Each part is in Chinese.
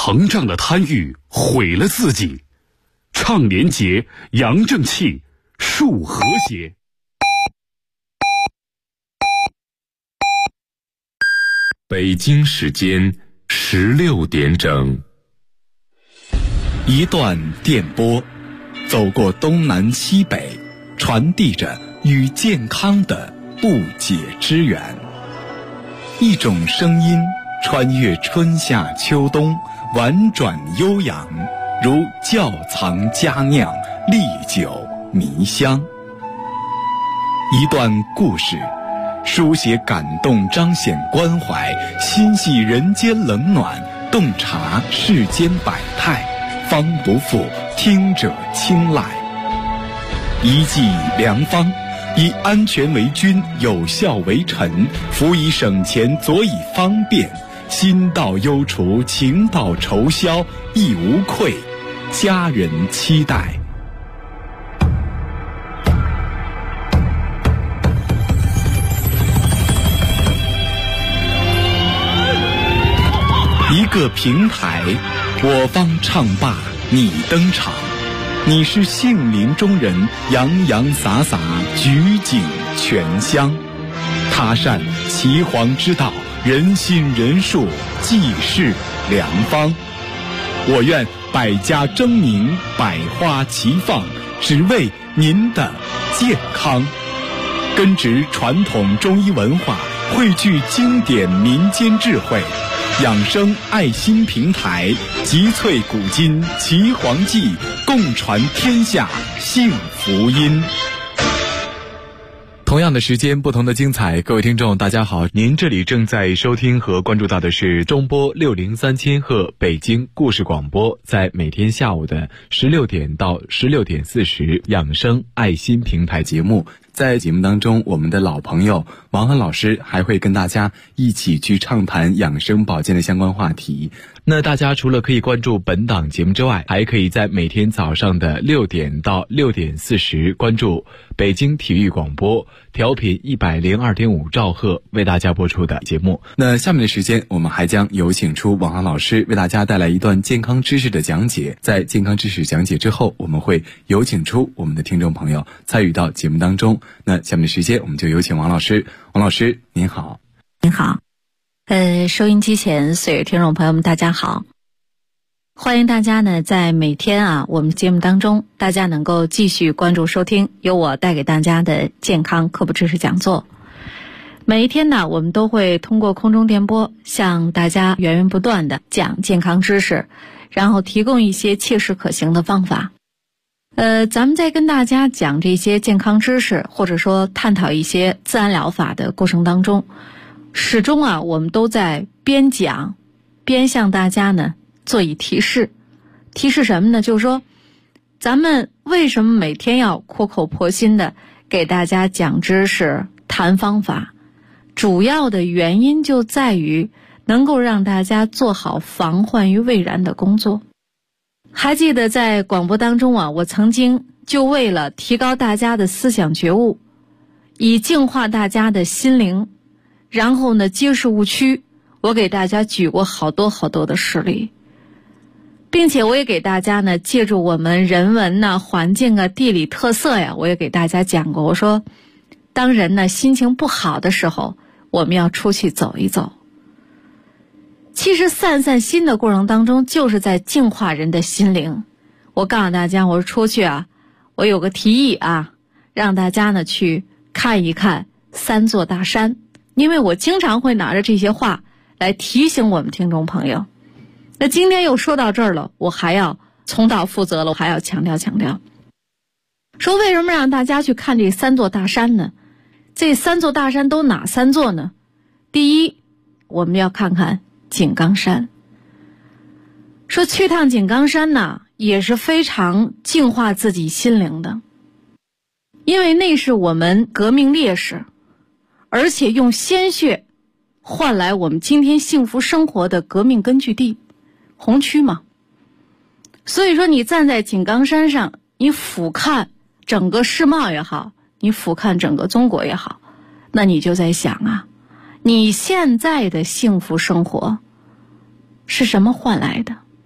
膨胀的贪欲毁了自己。倡廉洁，扬正气，树和谐。 北京时间16点整。 一段电波，走过东南西北，传递着与健康的不解之缘。一种声音穿越春夏秋冬，婉转悠扬，如窖藏佳酿，历久弥香。一段故事，书写感动，彰显关怀，心系人间冷暖，洞察世间百态，方不负听者青睐。一剂良方，以安全为君，有效为臣，辅以省钱，佐以方便，心到忧除，情到愁消，亦无愧，家人期待。一个平台，我方唱罢你登场，你是杏林中人，洋洋洒洒，举景全香。他善岐黄之道，人心人术，济世良方。我愿百家争鸣，百花齐放，只为您的健康。根植传统中医文化，汇聚经典民间智慧，养生爱心平台，集萃古今岐黄记，共传天下幸福音。同样的时间，不同的精彩。各位听众大家好，您这里正在收听和关注到的是中波603千赫北京故事广播，在每天下午的16点到16点40养生爱心平台节目。在节目当中，我们的老朋友王涵老师还会跟大家一起去畅谈养生保健的相关话题。那大家除了可以关注本档节目之外，还可以在每天早上的6点到6点40关注北京体育广播调频102.5兆赫为大家播出的节目。那下面的时间，我们还将有请出王涵老师为大家带来一段健康知识的讲解。在健康知识讲解之后，我们会有请出我们的听众朋友参与到节目当中。那下面的时间，我们就有请王老师。王老师您好。 您好。收音机前所有听众朋友们大家好，欢迎大家呢在每天我们节目当中，大家能够继续关注收听由我带给大家的健康科普知识讲座。每一天呢，我们都会通过空中电波向大家源源不断的讲健康知识，然后提供一些切实可行的方法。咱们在跟大家讲这些健康知识，或者说探讨一些自然疗法的过程当中，始终我们都在边讲边向大家呢做以提示。提示什么呢？就是说咱们为什么每天要苦口婆心的给大家讲知识谈方法，主要的原因就在于能够让大家做好防患于未然的工作。还记得在广播当中我曾经就为了提高大家的思想觉悟，以净化大家的心灵，然后呢揭示误区，我给大家举过好多的事例，并且我也给大家呢借助我们人文环境地理特色我也给大家讲过。我说当人呢心情不好的时候，我们要出去走一走。其实散心的过程当中，就是在净化人的心灵。我告诉大家，我说出去我有个提议让大家呢去看一看3座大山，因为我经常会拿着这些话来提醒我们听众朋友。那今天又说到这儿了，我还要重蹈覆辙了，我还要强调说为什么让大家去看这3座大山呢？这3座大山都哪3座呢？第一，我们要看看井冈山。说去趟井冈山也是非常净化自己心灵的，因为那是我们革命烈士，而且用鲜血换来我们今天幸福生活的革命根据地，红区嘛。所以说你站在井冈山上，你俯瞰整个世贸也好，你俯瞰整个中国也好，那你就在想你现在的幸福生活是什么换来的？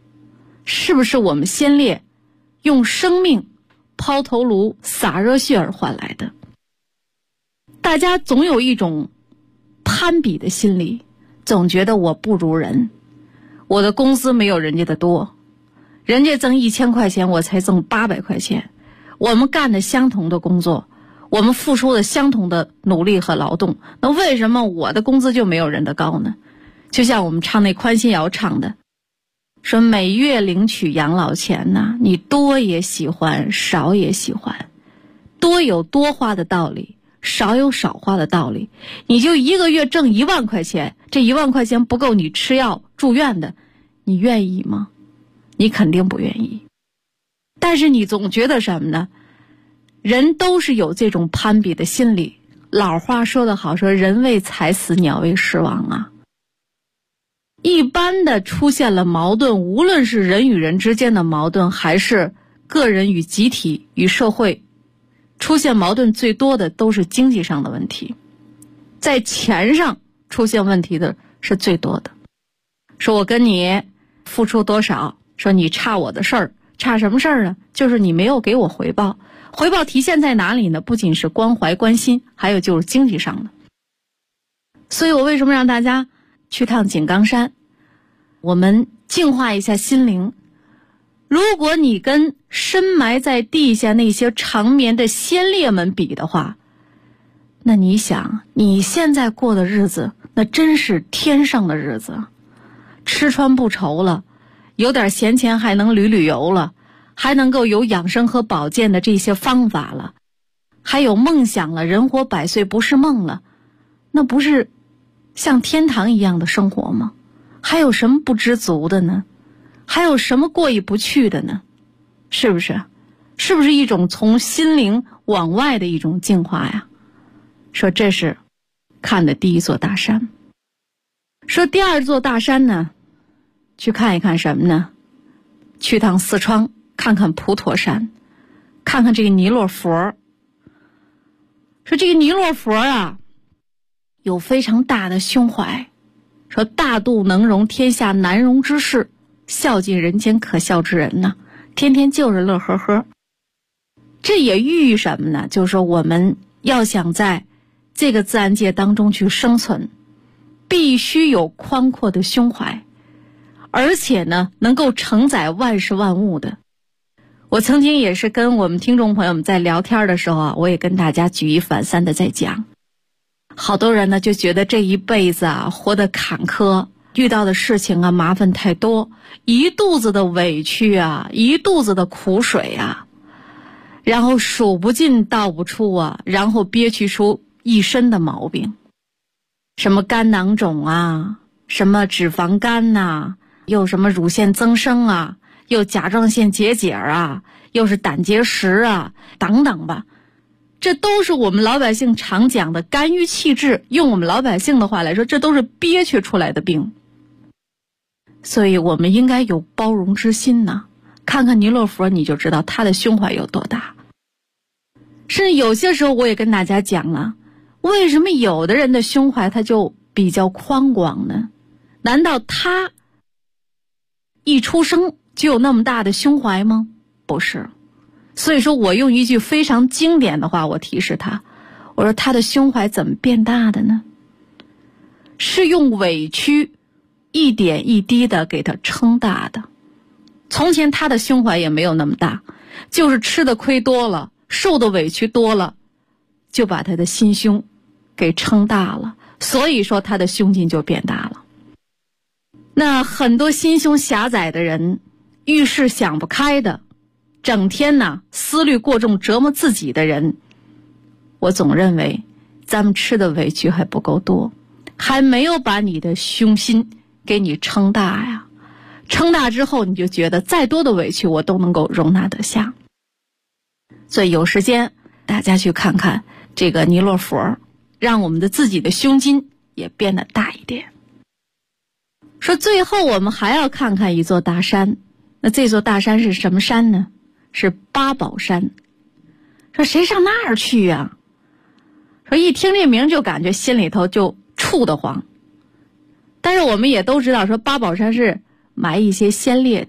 是不是我们先烈用生命抛头颅洒热血而换来的？大家总有一种攀比的心理，总觉得我不如人，我的工资没有人家的多，人家挣1000块钱，我才挣800块钱，我们干的相同的工作，我们付出的相同的努力和劳动，那为什么我的工资就没有人的高呢？就像我们唱那宽心谣唱的，说每月领取养老钱呐，你多也喜欢，少也喜欢，多有多花的道理，少有少花的道理。你就一个月挣1万块钱，这1万块钱不够你吃药住院的，你愿意吗？你肯定不愿意。但是你总觉得什么呢？人都是有这种攀比的心理。老话说得好，说人为财死，鸟为食亡啊。一般的出现了矛盾，无论是人与人之间的矛盾，还是个人与集体与社会，出现矛盾最多的都是经济上的问题，在钱上出现问题的是最多的。说我跟你付出多少，说你差我的事儿，差什么事儿呢？就是你没有给我回报。回报体现在哪里呢？不仅是关怀关心，还有就是经济上的。所以我为什么让大家去趟井冈山，我们净化一下心灵。如果你跟深埋在地下那些长眠的先烈们比的话，那你想你现在过的日子，那真是天上的日子，吃穿不愁了，有点闲钱还能旅游了，还能够有养生和保健的这些方法了，还有梦想了，人活100岁不是梦了，那不是像天堂一样的生活吗？还有什么不知足的呢？还有什么过意不去的呢？是不是？是不是一种从心灵往外的一种净化呀？说这是看的第一座大山。说第二座大山呢，去看一看什么呢？去趟四川，看看普陀山，看看这个弥勒佛。说这个弥勒佛啊，有非常大的胸怀，说大度能容天下难容之事，孝尽人间可笑之人呢，天天就是乐呵呵。这也寓意什么呢？就是说我们要想在这个自然界当中去生存，必须有宽阔的胸怀，而且呢能够承载万事万物的。我曾经也是跟我们听众朋友们在聊天的时候啊，我也跟大家举一反三的在讲，好多人呢就觉得这一辈子啊活得坎坷，遇到的事情啊麻烦太多，一肚子的委屈啊，一肚子的苦水啊，然后数不尽道不出啊，然后憋屈出一身的毛病，什么肝囊肿啊，什么脂肪肝呐，又什么乳腺增生啊，又甲状腺结节啊，又是胆结石啊，等等吧。这都是我们老百姓常讲的肝郁气滞，用我们老百姓的话来说，这都是憋屈出来的病。所以我们应该有包容之心呢。看看弥勒佛，你就知道他的胸怀有多大。甚至有些时候我也跟大家讲了，为什么有的人的胸怀他就比较宽广呢？难道他一出生就有那么大的胸怀吗？不是。所以说我用一句非常经典的话，我提示他，我说他的胸怀怎么变大的呢？是用委屈一点一滴的给他撑大的。从前他的胸怀也没有那么大，就是吃的亏多了，受的委屈多了，就把他的心胸给撑大了，所以说他的胸襟就变大了。那很多心胸狭窄的人，遇事想不开的，整天呢思虑过重折磨自己的人，我总认为咱们吃的委屈还不够多，还没有把你的胸心给你撑大呀。撑大之后，你就觉得再多的委屈我都能够容纳得下。所以有时间大家去看看这个弥勒佛，让我们的自己的胸襟也变得大一点。说最后我们还要看看一座大山，那这座大山是什么山呢？是八宝山。说谁上那儿去呀？说一听这名就感觉心里头就怵得慌。但是我们也都知道，说八宝山是埋一些先烈的，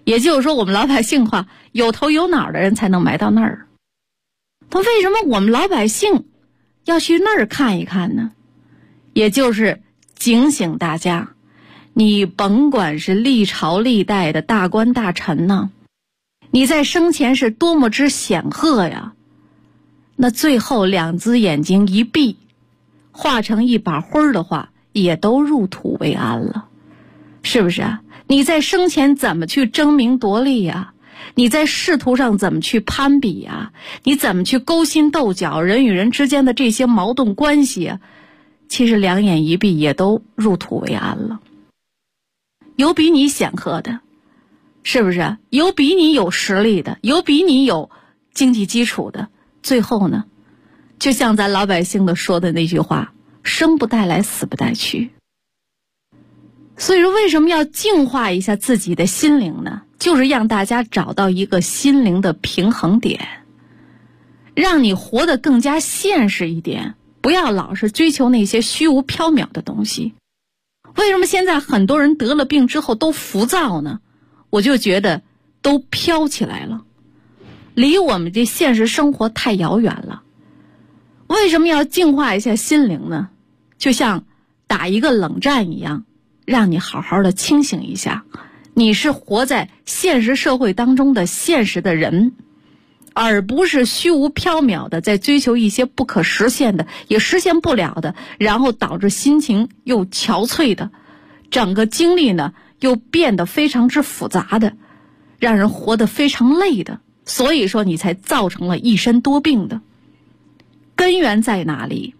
也就是说，我们老百姓话，有头有脑的人才能埋到那儿。他为什么我们老百姓要去那儿看一看呢？也就是警醒大家，你甭管是历朝历代的大官大臣呢，你在生前是多么之显赫呀，那最后两只眼睛一闭，化成一把灰的话，也都入土为安了，是不是啊？你在生前怎么去争名夺利呀？你在仕途上怎么去攀比呀？你怎么去勾心斗角，人与人之间的这些矛盾关系啊，其实两眼一闭也都入土为安了。有比你显赫的，是不是？有比你有实力的，有比你有经济基础的，最后呢，就像咱老百姓的说的那句话，生不带来，死不带去。所以说为什么要净化一下自己的心灵呢？就是让大家找到一个心灵的平衡点，让你活得更加现实一点，不要老是追求那些虚无缥缈的东西。为什么现在很多人得了病之后都浮躁呢？我就觉得都飘起来了，离我们这现实生活太遥远了。为什么要净化一下心灵呢？就像打一个冷战一样，让你好好的清醒一下，你是活在现实社会当中的现实的人，而不是虚无缥缈的在追求一些不可实现的，也实现不了的，然后导致心情又憔悴的，整个经历呢又变得非常之复杂的，让人活得非常累的。所以说你才造成了一身多病的。根源在哪里？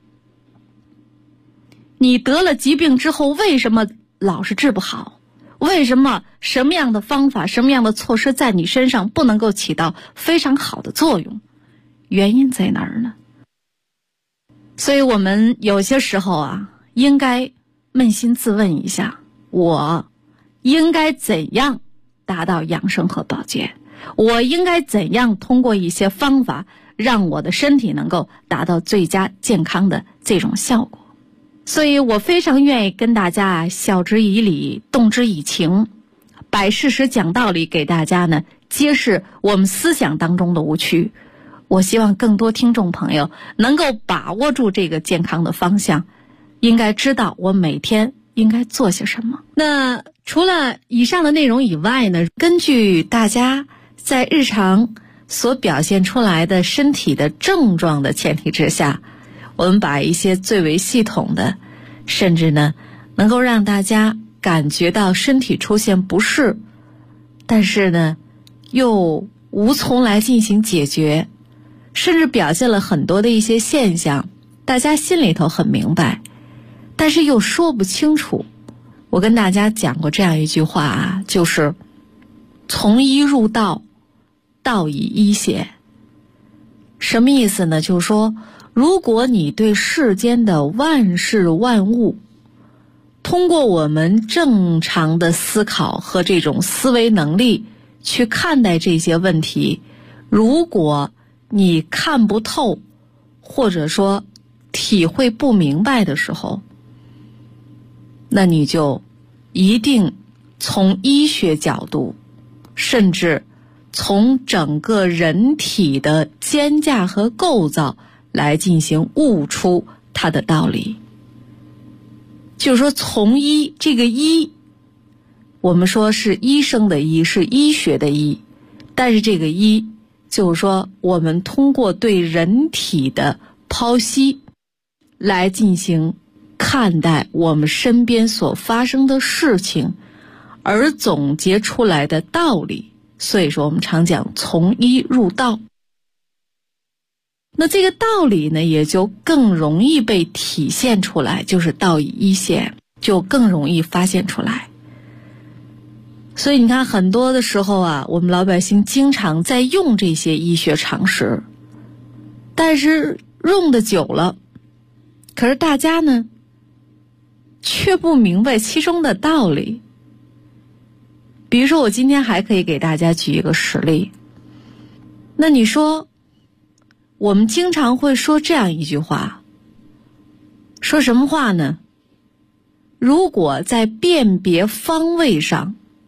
你得了疾病之后，为什么老是治不好？为什么什么样的方法，什么样的措施在你身上不能够起到非常好的作用？原因在哪儿呢？所以我们有些时候啊，应该扪心自问一下，我应该怎样达到养生和保健？我应该怎样通过一些方法让我的身体能够达到最佳健康的这种效果？所以我非常愿意跟大家晓之以理，动之以情，摆事实讲道理，给大家呢揭示我们思想当中的误区。我希望更多听众朋友能够把握住这个健康的方向，应该知道我每天应该做些什么。那除了以上的内容以外呢，根据大家在日常所表现出来的身体的症状的前提之下，我们把一些最为系统的，甚至呢能够让大家感觉到身体出现不适，但是呢又无从来进行解决，甚至表现了很多的一些现象，大家心里头很明白，但是又说不清楚。我跟大家讲过这样一句话啊，就是从医入道，道以医显。什么意思呢？就是说，如果你对世间的万事万物，通过我们正常的思考和这种思维能力去看待这些问题，如果你看不透，或者说体会不明白的时候，那你就一定从医学角度，甚至从整个人体的间架和构造来进行悟出它的道理。就是说从医，这个医我们说是医生的医，是医学的医，但是这个医就是说我们通过对人体的剖析来进行看待我们身边所发生的事情，而总结出来的道理。所以说我们常讲从医入道，那这个道理呢也就更容易被体现出来，就是道以医显，就更容易发现出来。所以你看很多的时候啊，我们老百姓经常在用这些医学常识，但是用的久了，可是大家呢却不明白其中的道理。比如说我今天还可以给大家举一个实例。那你说我们经常会说这样一句话，说什么话呢？如果在辨别方位上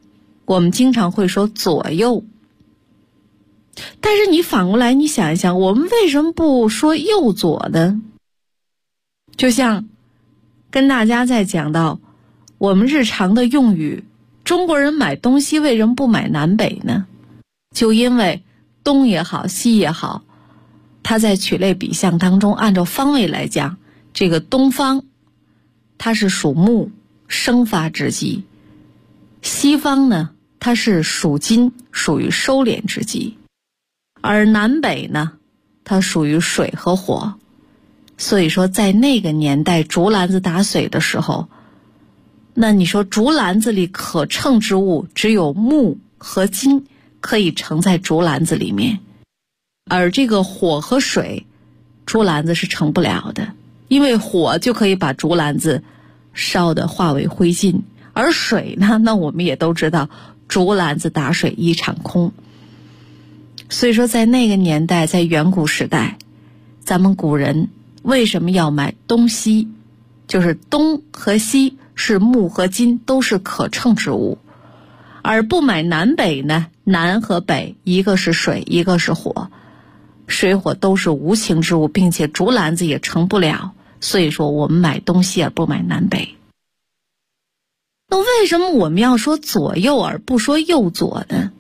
我们经常会说左右，但是你反过来你想一想，我们为什么不说右左呢？就像跟大家在讲到我们日常的用语，中国人买东西为什么不买南北呢？就因为东也好西也好，它在曲类比象当中按照方位来讲，这个东方它是属木生发之极，西方呢它是属金属于收敛之极，而南北呢它属于水和火。所以说在那个年代竹篮子打水的时候，那你说竹篮子里可盛之物只有木和金可以盛在竹篮子里面，而这个火和水竹篮子是盛不了的，因为火就可以把竹篮子烧得化为灰烬，而水呢，那我们也都知道竹篮子打水一场空。所以说在那个年代，在远古时代，咱们古人为什么要买东西？就是东和西是木和金都是可乘之物，而不买南北呢？南和北一个是水一个是火，水火都是无情之物，并且竹篮子也盛不了，所以说我们买东西而不买南北。那为什么我们要说左右而不说右左呢？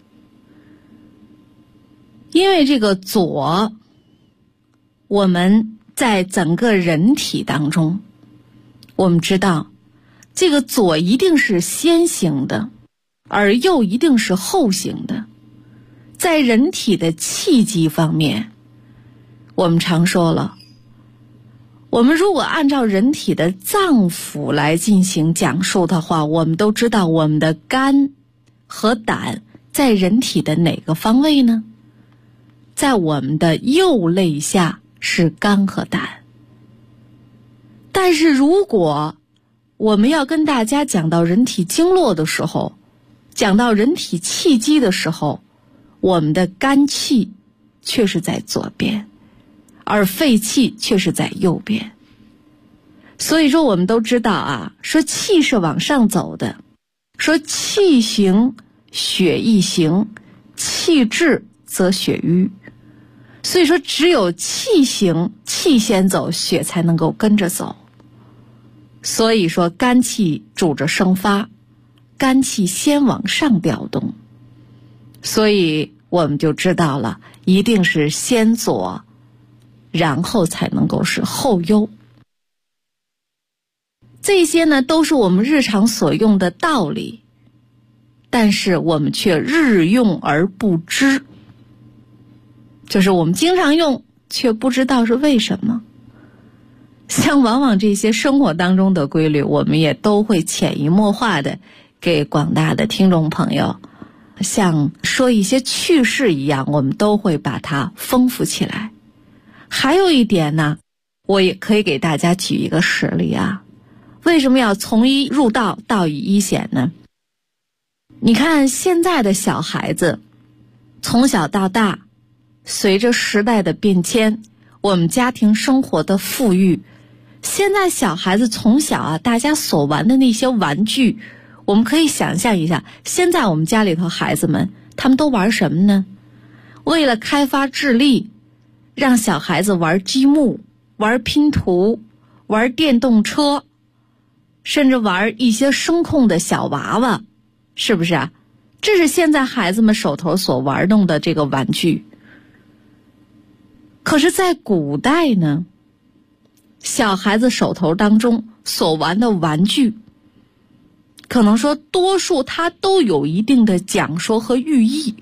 因为这个左，我们在整个人体当中，我们知道这个左一定是先行的，而右一定是后行的。在人体的气机方面，我们常说了，我们如果按照人体的脏腑来进行讲述的话，我们都知道我们的肝和胆在人体的哪个方位呢？在我们的右肋下是肝和胆。但是如果我们要跟大家讲到人体经络的时候，讲到人体气机的时候，我们的肝气却是在左边，而肺气却是在右边。所以说我们都知道啊，说气是往上走的，说气行血亦行，气滞则血瘀。所以说只有气行，气先走，血才能够跟着走。所以说肝气主着生发，肝气先往上调动，所以我们就知道了，一定是先左，然后才能够是后右。这些呢都是我们日常所用的道理，但是我们却日用而不知，就是我们经常用却不知道是为什么。像往往这些生活当中的规律，我们也都会潜移默化的给广大的听众朋友像说一些趣事一样，我们都会把它丰富起来。还有一点呢，我也可以给大家举一个实例啊。为什么要从一入道，道以一显呢？你看现在的小孩子从小到大，随着时代的变迁，我们家庭生活的富裕，现在小孩子从小啊，大家所玩的那些玩具，我们可以想象一下，现在我们家里头孩子们他们都玩什么呢？为了开发智力，让小孩子玩积木，玩拼图，玩电动车，甚至玩一些声控的小娃娃，是不是啊？这是现在孩子们手头所玩弄的这个玩具。可是在古代呢，小孩子手头当中所玩的玩具，可能说多数它都有一定的讲说和寓意。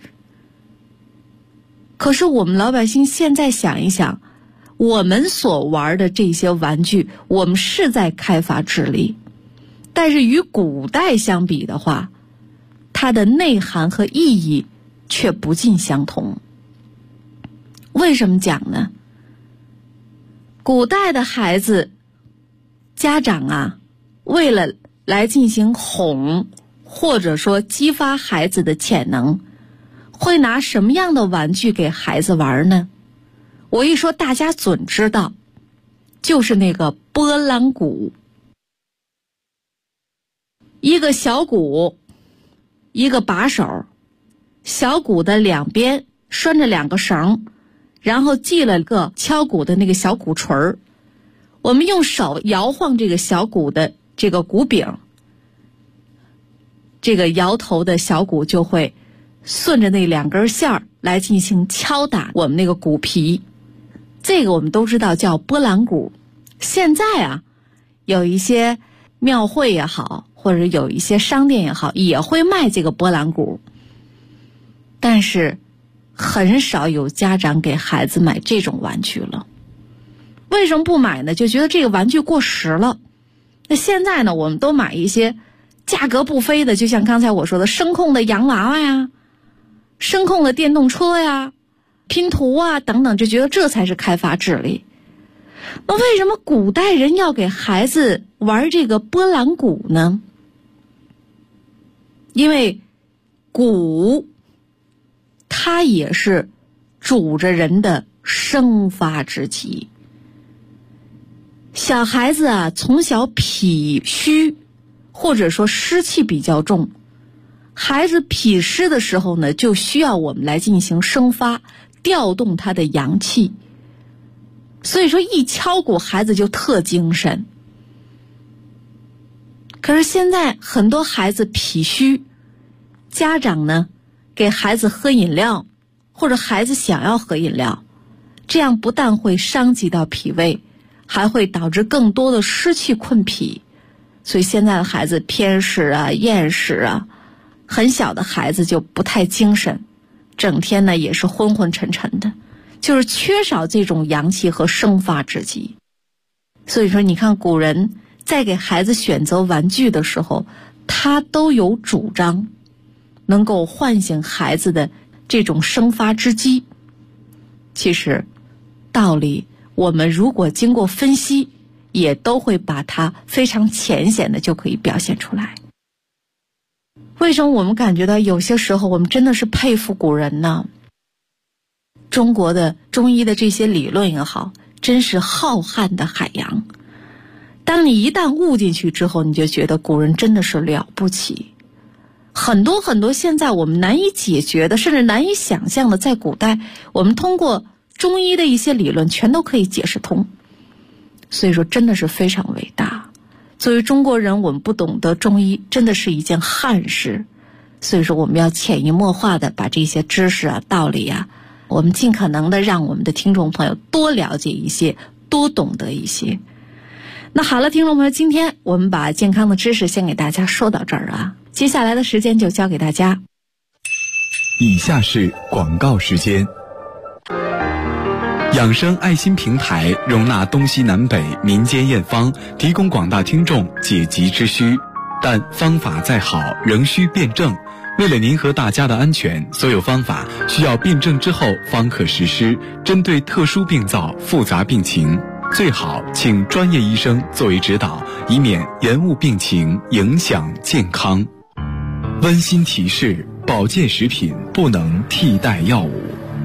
可是我们老百姓现在想一想，我们所玩的这些玩具，我们是在开发智力，但是与古代相比的话，它的内涵和意义却不尽相同。为什么讲呢？古代的孩子，家长啊，为了来进行哄，或者说激发孩子的潜能，会拿什么样的玩具给孩子玩呢？我一说大家准知道，就是那个拨浪鼓。一个小鼓一个把手，小鼓的两边拴着2个绳，然后系了个敲鼓的那个小鼓槌儿。我们用手摇晃这个小鼓的这个鼓柄，这个摇头的小鼓就会顺着那2根线儿来进行敲打我们那个鼓皮。这个我们都知道叫拨浪鼓。现在啊，有一些庙会也好，或者有一些商店也好，也会卖这个拨浪鼓，但是很少有家长给孩子买这种玩具了。为什么不买呢？就觉得这个玩具过时了。那现在呢，我们都买一些价格不菲的，就像刚才我说的声控的洋娃娃呀，声控的电动车呀，拼图啊等等，就觉得这才是开发智力。那为什么古代人要给孩子玩这个拨浪鼓呢？因为鼓它也是主着人的生发之机。小孩子啊，从小脾虚或者说湿气比较重，孩子脾湿的时候呢，就需要我们来进行生发，调动他的阳气。所以说一敲鼓孩子就特精神。可是现在很多孩子脾虚，家长呢给孩子喝饮料，或者孩子想要喝饮料，这样不但会伤及到脾胃，还会导致更多的湿气困脾。所以现在的孩子偏食啊、厌食啊，很小的孩子就不太精神，整天呢也是昏昏沉沉的，就是缺少这种阳气和生发之机。所以说你看古人在给孩子选择玩具的时候，他都有主张能够唤醒孩子的这种生发之机。其实道理我们如果经过分析，也都会把它非常浅显的就可以表现出来。为什么我们感觉到有些时候我们真的是佩服古人呢？中国的中医的这些理论也好，真是浩瀚的海洋。当你一旦悟进去之后，你就觉得古人真的是了不起。很多很多现在我们难以解决的，甚至难以想象的，在古代我们通过中医的一些理论全都可以解释通。所以说真的是非常伟大。作为中国人，我们不懂得中医真的是一件憾事。所以说我们要潜移默化的把这些知识啊、道理啊，我们尽可能的让我们的听众朋友多了解一些，多懂得一些。那好了，听众朋友，今天我们把健康的知识先给大家说到这儿啊，接下来的时间就交给大家。 以下是广告时间。养生爱心平台容纳东西南北民间验方，提供广大听众解急之需，但方法再好仍需辩证。为了您和大家的安全，所有方法需要辩证之后方可实施。针对特殊病灶、复杂病情，最好请专业医生作为指导，以免延误病情，影响健康。温馨提示：保健食品不能替代药物。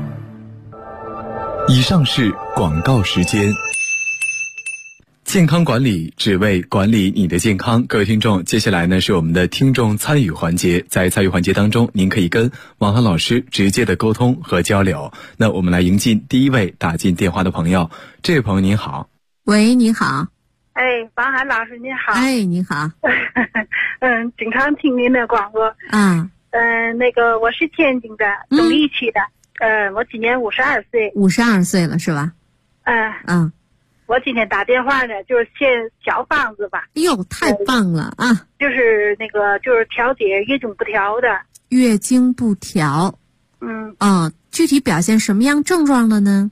以上是广告时间。健康管理只为管理你的健康。各位听众，接下来呢是我们的听众参与环节。在参与环节当中，您可以跟王涵老师直接的沟通和交流。那我们来迎进第一位打进电话的朋友。这位朋友您好。 喂，你好。 哎，王涵老师您好。 哎，你好。 经常听您的广播。 啊。 那个我是天津的东丽区的。我今年52岁。 52岁了是吧？ 我今天打电话呢，就是献小方子吧。 哎呦，太棒了啊！ 就是那个，就是调节月经不调的。 月经不调。具体表现什么样症状了呢？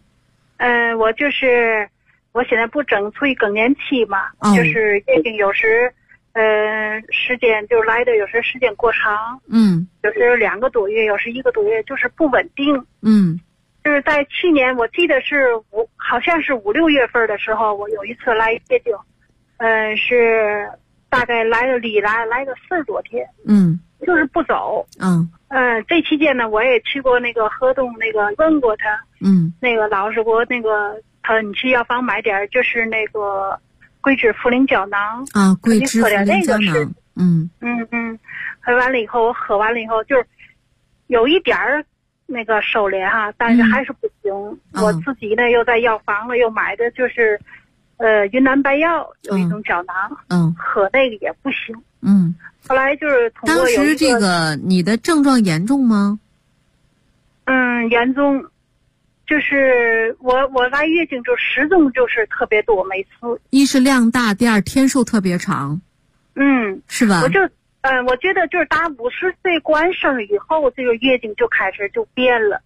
我现在不正处于更年期嘛，就是月经有时，时间就来的有时时间过长，有时2个多月，有时1个多月，就是不稳定。就是在去年，我记得是好像是5、6月份的时候，我有一次来月经，是大概来个40多天，就是不走。这期间呢，我也去过那个河东，那个问过他，那个老师给我那个你去药房买点，就是那个桂枝茯苓胶囊啊，桂枝茯苓胶囊。 完了以后我喝完了以后就是有一点儿那个收敛哈，但是还是不行。我自己呢又在药房了又买的就是云南白药有一种胶囊，喝那个也不行。后来就是通过当时这个你的症状严重吗？ 严重，就是我来月经就失踪就是特别多，每次。一是量大，第二天数特别长。是吧？ 我觉得就是打50岁过生以后，这个月经就开始就变了。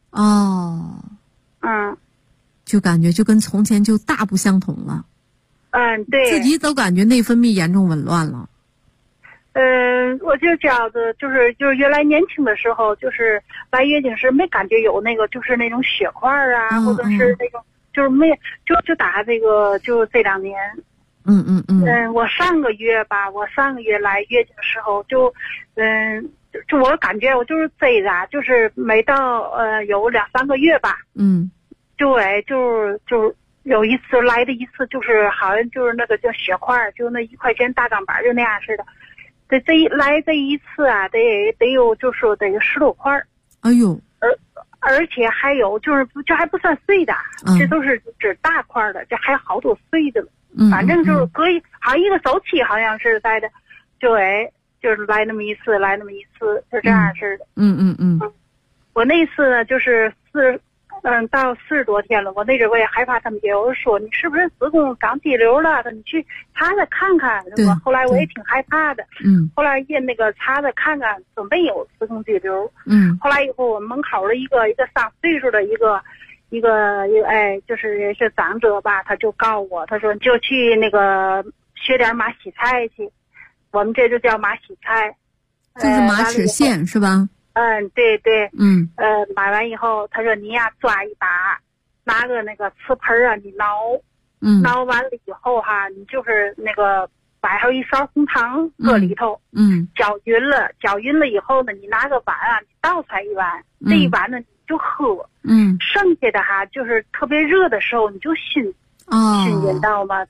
就感觉就跟从前就大不相同了。 对。 自己都感觉内分泌严重紊乱了。 我就这样子，就是原来年轻的时候，就是来月经时没感觉有那个，就是那种血块啊，或者是那种，就是没就打这个，就这2年。我上个月来月经的时候就我感觉我就是这个，就是没到有2-3个月吧。对，就有一次来的一次，就是好像就是那个叫血块，就那1块钱大钢板就那样似的。这一次啊，得有就是得有10多块。 哎呦！ 而且还有就是这还不算碎的，这都是指大块的，这还有好多碎的了。反正就是好像一个周期好像是在的，对，就是来那么一次，就这样似的。我那次呢就是到40多天了，我那阵我也害怕他们也有说你是不是子宫长肌瘤了，你去查查看看。后来我也挺害怕的。后来也那个查查看看，说没有子宫肌瘤。后来以后我门口的一个上岁数的一个就是也是长者吧，他就告我，他说就去那个学点马洗菜去，我们这就叫马洗菜， 就是马齿苋是吧？ 对对。买完以后他说你呀抓一把，拿个那个瓷盆啊你挠完了以后哈，你就是那个摆上一勺红糖搁里头，搅匀了以后呢，你拿个碗啊你倒出来一碗，这一碗呢你就喝。剩下的哈就是特别热的时候你就熏引到嘛。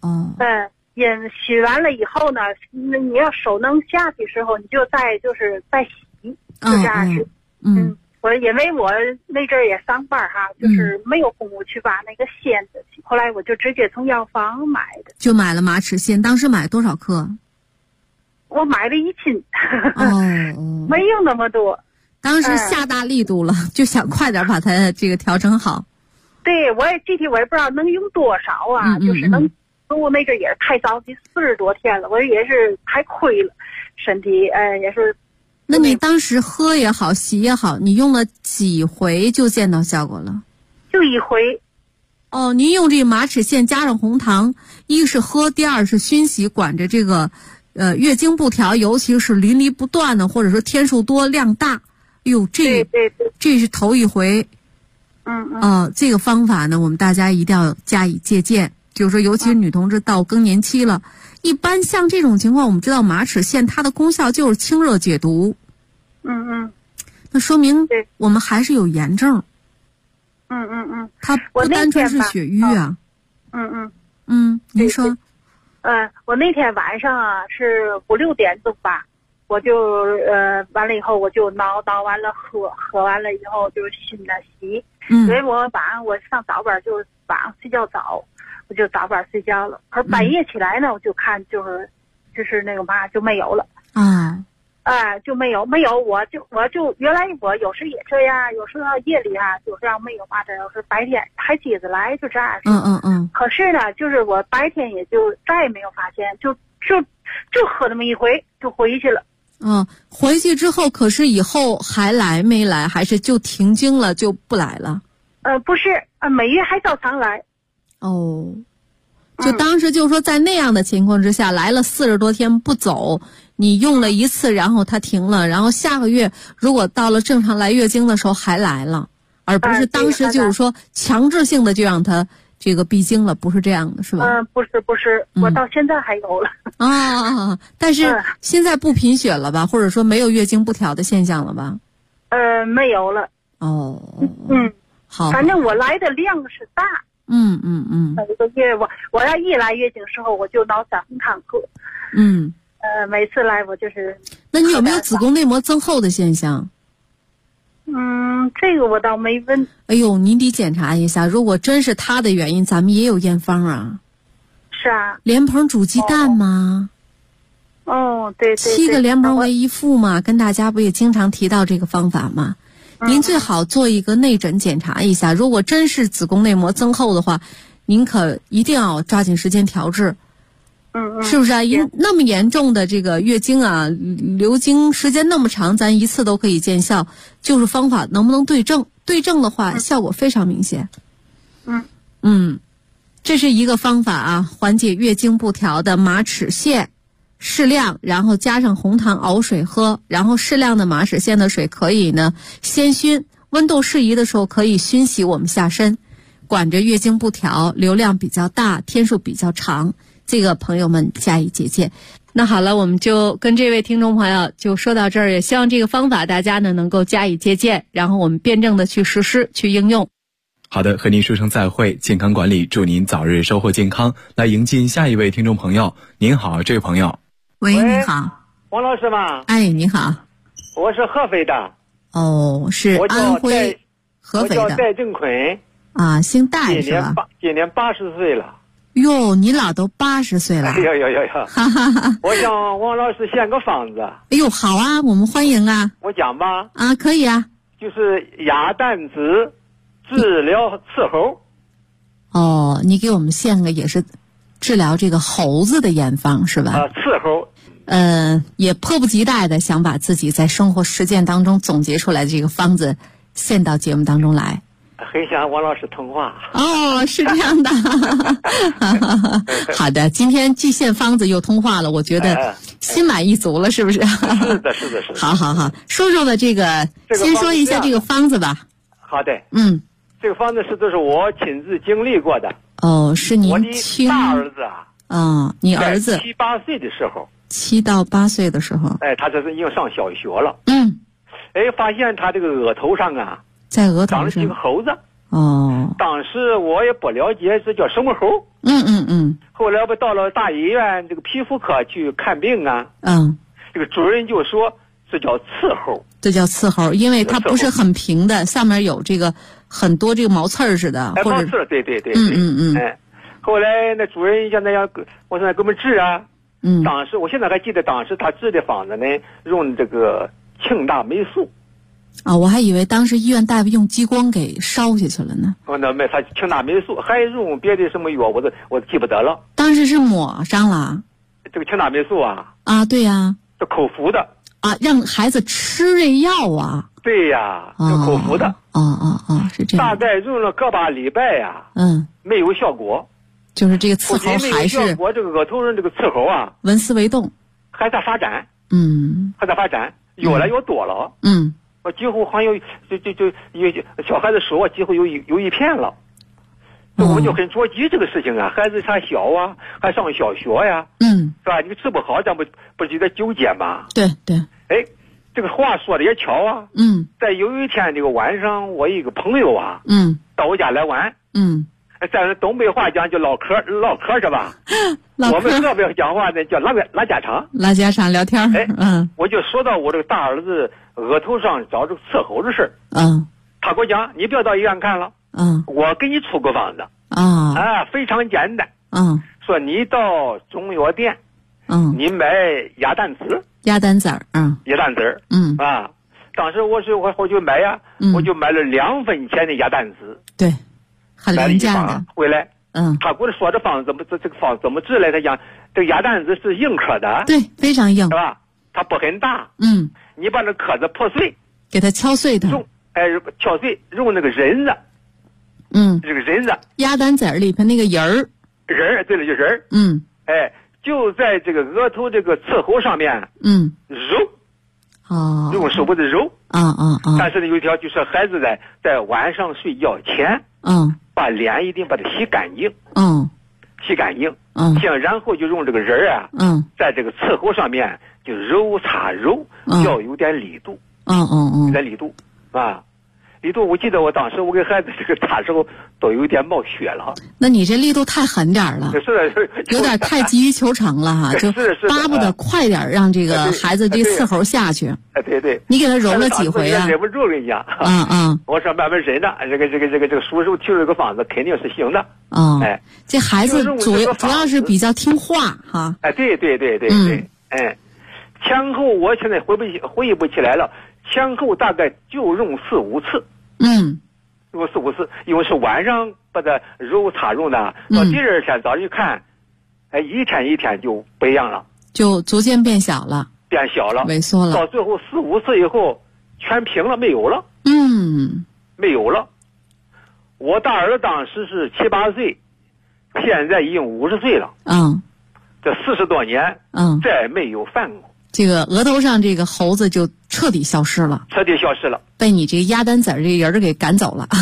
洗完了以后呢，你要手能下去的时候，你就再洗，就这样子。我因为我那阵儿也上班哈，就是没有功夫去把那个蚬子，后来我就直接从药房买的， 就买了马齿苋。当时买多少克？ 我买了1斤。没有那么多。 当时下大力度了，就想快点把它这个调整好。 对，我也具体我也不知道能用多少啊，就是能。我那阵也是太着急，40多天了，我也是太亏了，身体也是。 那你当时喝也好，洗也好，你用了几回就见到效果了？ 就1回。 您用这个马齿苋加上红糖，一是喝，第二是熏洗，管着这个月经不调，尤其是淋漓不断的，或者说天数多量大。这是头一回。这个方法呢，我们大家一定要加以借鉴。就是说，尤其是女同志到更年期了，一般像这种情况，我们知道马齿苋它的功效就是清热解毒。那说明我们还是有炎症。它不单纯是血瘀啊。您说。 我那天晚上啊是5、6点钟吧，我就完了以后我就挠完了喝完了以后就熏了洗。因为我晚上我上早班，就是晚上睡觉早。我就早晚睡觉了，可是半夜起来呢，我就看就是那个嘛就没有了。就没有，我就原来我有时也这样，有时候夜里啊就这样没有嘛的，有时白天还接着来就这样。可是呢，就是我白天也就再也没有发现，就喝那么一回就回去了。 回去之后，可是以后还来没来，还是就停经了就不来了？ 不是，每月还照常来。 就当时就是说在那样的情况之下，来了40多天不走，你用了一次，然后它停了，然后下个月如果到了正常来月经的时候还来了，而不是当时就是说强制性的就让它这个闭经了，不是这样的，是吧？ 不是，我到现在还有了。 但是现在不贫血了吧？或者说没有月经不调的现象了吧？ 没有了。 好。 反正我来的量是大。每个月我要一来月经的时候，我就挠3红糖喝。 每次来我就是。 那你有没有子宫内膜增厚的现象？ 这个我倒没问。 哎呦，您得检查一下，如果真是它的原因，咱们也有验方啊。 是啊。 莲蓬煮鸡蛋吗？ 对。 7个莲蓬为1副嘛，跟大家不也经常提到这个方法吗？您最好做一个内诊检查一下，如果真是子宫内膜增厚的话，您可一定要抓紧时间调治。是不是啊？那么严重的这个月经啊，流经时间那么长，咱一次都可以见效，就是方法能不能对症？对症的话，效果非常明显。这是一个方法啊，缓解月经不调的马齿苋，适量，然后加上红糖熬水喝，然后适量的马齿苋的水可以呢先熏，温度适宜的时候可以熏洗我们下身，管着月经不调，流量比较大，天数比较长。这个朋友们加以借鉴。那好了，我们就跟这位听众朋友就说到这儿，也希望这个方法大家呢能够加以借鉴，然后我们辩证的去实施去应用。 好的，和您说声再会，健康管理，祝您早日收获健康。来迎进下一位听众朋友。您好，这位朋友。 喂，你好， 王老师吗？ 哎，你好， 我是合肥的。 是安徽合肥的。 我叫戴正坤啊，姓戴是吧？ 今年80岁了。 哟，你老都80岁了。 哈哈哈！我向王老师献个方子。 哎呦，好啊，我们欢迎啊。 我讲吧。 啊，可以啊。 就是鸭蛋子治疗刺猴。 你给我们献个也是治疗这个猴子的验方是吧？ 刺猴。 也迫不及待的想把自己在生活实践当中总结出来的这个方子献到节目当中来。 很想王老师通话。 是这样的。好的，今天既献方子又通话了，我觉得心满意足了，是不是？ 是的。 好，说说吧，先说一下这个方子吧。 好的。这个方子都是我亲自经历过的。 是您我的大儿子啊。 你儿子 7、8岁的时候。 7到8岁的时候。 他这是已经上小学了。发现他这个额头上啊。 在额头上长了几个猴子。当时我也不了解这叫什么猴。后来我到了大医院这个皮肤科去看病啊。这个主任就说这叫刺猴。 这叫刺猴，因为它不是很平的，上面有这个很多这个毛刺儿似的，或者毛刺儿，对。后来那主任现在我现在给我们治啊。当时我现在还记得，当时他治的方子呢，用这个庆大霉素。 我还以为当时医院大夫用激光给烧下去了呢。 那没，他庆大霉素还用别的什么药，我都记不得了。 当时是抹上了这个庆大霉素啊。 对呀。 这口服的。 让孩子吃这药啊。 对呀，这口服的。 是这样。 大概用了个把礼拜呀。没有效果。 就是这个刺猴还是我这个额头上这个刺猴啊， 纹丝未动， 还在发展。还在发展，越来越多了。我几乎好像小孩子手啊，几乎有一片了。我就很着急这个事情啊，孩子还小啊，还上小学呀。是吧？你治不好，咱不就得纠结吗？ 对。 这个话说的也巧啊。在有一天这个晚上，我一个朋友啊，到我家来玩。在东北话讲就唠嗑是吧？我们河北讲话呢叫拉家常。拉家常聊天。 我就说到我这个大儿子额头上找这个刺猴的事。他给我讲，你不要到医院看了。我给你出个方子。非常简单。说你到中药店。你买鸭蛋子。 鸭蛋子儿。 鸭蛋子儿。当时我就买呀。我就买了2分钱的鸭蛋子。 对。很廉价的。 回来。他给我说这方子这个方子怎么治来？他讲这个鸭蛋子是硬壳的。 对，非常硬。 是吧？它不很大。你把那壳子破碎， 给它敲碎它。 敲碎，用那个仁子。这个仁子。 鸭蛋子儿里头那个仁儿。 对了，就仁儿。就在这个额头这个刺猴上面。揉。用手部的揉。但是呢，有一条就是孩子在晚上睡觉前。把脸一定把它洗干净。洗干净。然后就用这个仁啊。在这个刺猴上面就揉擦揉，要有点力度。有点力度啊。 里头我记得我当时我给孩子这个打时候都有点冒血了。 那你这力度太狠点了， 是有点太急于求成了哈，就巴不得快点让这个孩子这刺猴下去。 对， 你给他揉了几回啊？ 忍不住人家。我说慢慢忍着，这个叔叔提出这个方子肯定是行的。 这孩子主要是比较听话哈。 对，前后我现在回忆不起来了，前后大概就用4-5次。用4-5次，因为是晚上把它擦揉的，到第二天早上一看，一天一天就不一样了， 就逐渐变小了， 萎缩了。 到最后4-5次以后，全平了，没有了。没有了。我大儿子当时是7-8岁，现在已经50岁了。这40多年，再没有犯过。 这个额头上这个猴子就彻底消失了，被你这个鸭蛋子这个人给赶走了。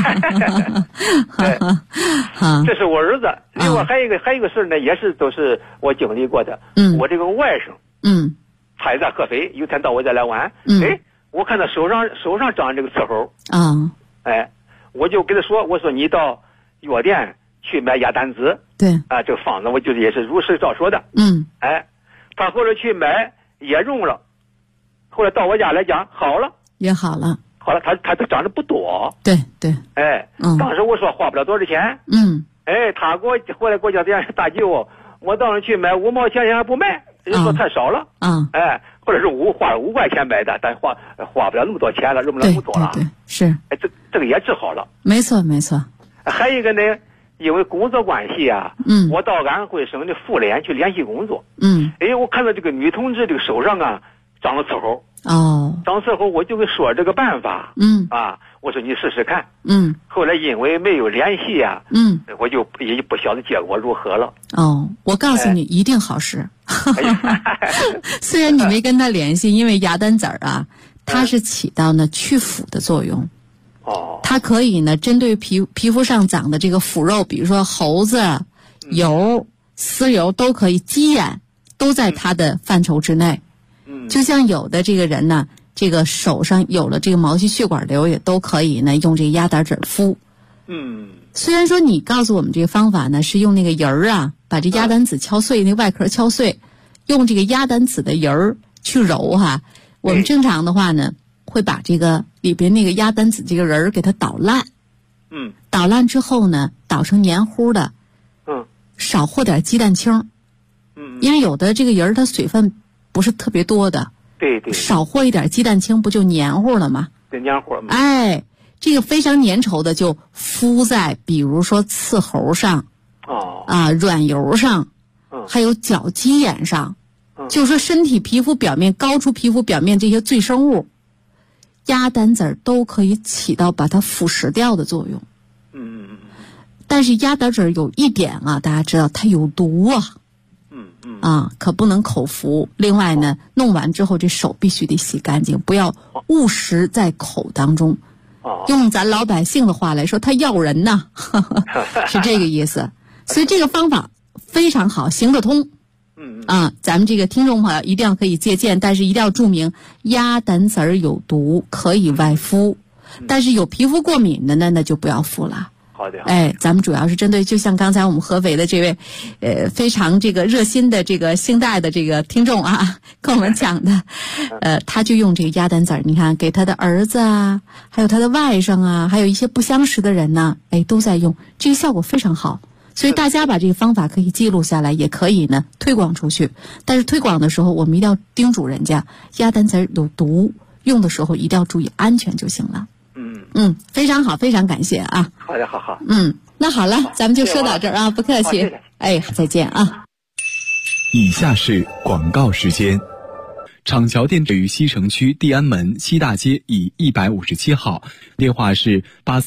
这是我儿子。另外还有一个事呢，也是都是我经历过的。我这个外甥，他也在合肥，有天到我家来玩，我看他手上长这个刺猴，我就跟他说，我说你到药店去买鸭蛋子。 对， 这个方子我就是也是如实照说的。他后来去买也用了，后来到我家来讲好了， 也好了， 他都长得不多。 对， 当时我说花不了多少钱。他后来给我讲这样，大舅，我到那去买5毛钱也不卖，人说太少了。或者是花了5块钱买的，但花不了那么多钱了，用不了那么多了。 对，是， 这个也治好了。 没错。 还有一个呢，因为工作关系啊，我到安徽省的妇联去联系工作。我看到这个女同志这个手上啊长了刺猴。长刺猴，我就给说这个办法。我说你试试看。后来因为没有联系啊，我就也不晓得结果如何了。 我告诉你，一定好使。虽然你没跟他联系，因为鸭蛋子啊，它是起到呢去腐的作用。它可以呢针对皮肤上长的这个腐肉，比如说猴子、疣、丝疣都可以，鸡眼都在它的范畴之内。就像有的这个人呢，这个手上有了这个毛细血管瘤，也都可以呢用这个鸭蛋子敷。虽然说你告诉我们这个方法呢是用那个仁儿啊，把这鸭蛋子敲碎，那外壳敲碎，用这个鸭蛋子的仁儿去揉哈。我们正常的话呢，会把这个里边那个鸭蛋子这个仁儿给它捣烂。捣烂之后呢，捣成黏糊的。少和点鸡蛋清。因为有的这个仁儿它水分不是特别多的。 对， 少和一点鸡蛋清，不就黏糊了吗？ 对，黏糊。 这个非常粘稠的就敷在比如说刺猴上，软疣上，还有脚鸡眼上，就是说身体皮肤表面高出皮肤表面这些赘生物，鸭蛋子都可以起到把它腐蚀掉的作用。但是鸭蛋子有一点啊，大家知道它有毒啊。可不能口服。另外呢，弄完之后这手必须得洗干净，不要误食在口当中。用咱老百姓的话来说，它要人呐，是这个意思。所以这个方法非常好，行得通。咱们这个听众朋友一定要可以借鉴，但是一定要注明鸭蛋子儿有毒，可以外敷。但是有皮肤过敏的呢，那就不要敷了。 好的。 咱们主要是针对，就像刚才我们合肥的这位，非常这个热心的这个姓戴的这个听众啊，跟我们讲的，他就用这个鸭蛋子儿，你看给他的儿子啊，还有他的外甥啊，还有一些不相识的人呢，都在用，这个效果非常好。所以大家把这个方法可以记录下来，也可以呢推广出去。但是推广的时候，我们一定要叮嘱人家，鸭蛋子儿有毒，用的时候一定要注意安全就行了。非常好，非常感谢啊。 好的，好。 那好了，咱们就说到这儿啊，不客气。再见啊。 以下是广告时间。厂桥店位于西城区地安门西大街以157号，电话是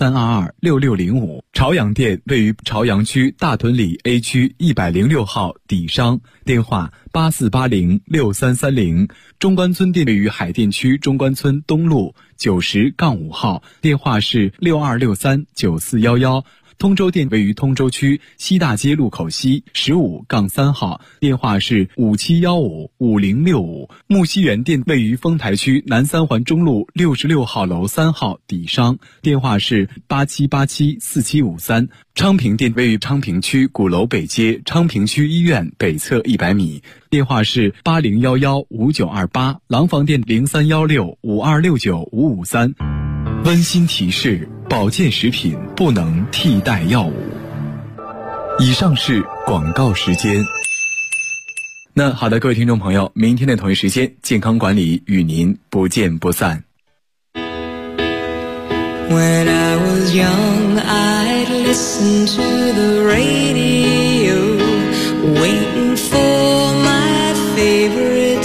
83226605。朝阳店位于朝阳区大屯里 A 区106号底商，电话84806330。中关村店位于海淀区中关村东路90-5号，电话是62639411。 通州店位于通州区西大街路口西15-3号，电话是57155065。木樨园店位于丰台区南三环中路66号楼3号底商，电话是87874753。昌平店位于昌平区鼓楼北街昌平区医院北侧100米，电话是80115928。廊坊店031652695553。温馨提示：保健食品不能替代药物。以上是广告时间。那好的，各位听众朋友，明天的同一时间，健康管理与您不见不散。When I was young, I'd listen to the radio, waiting for my favorite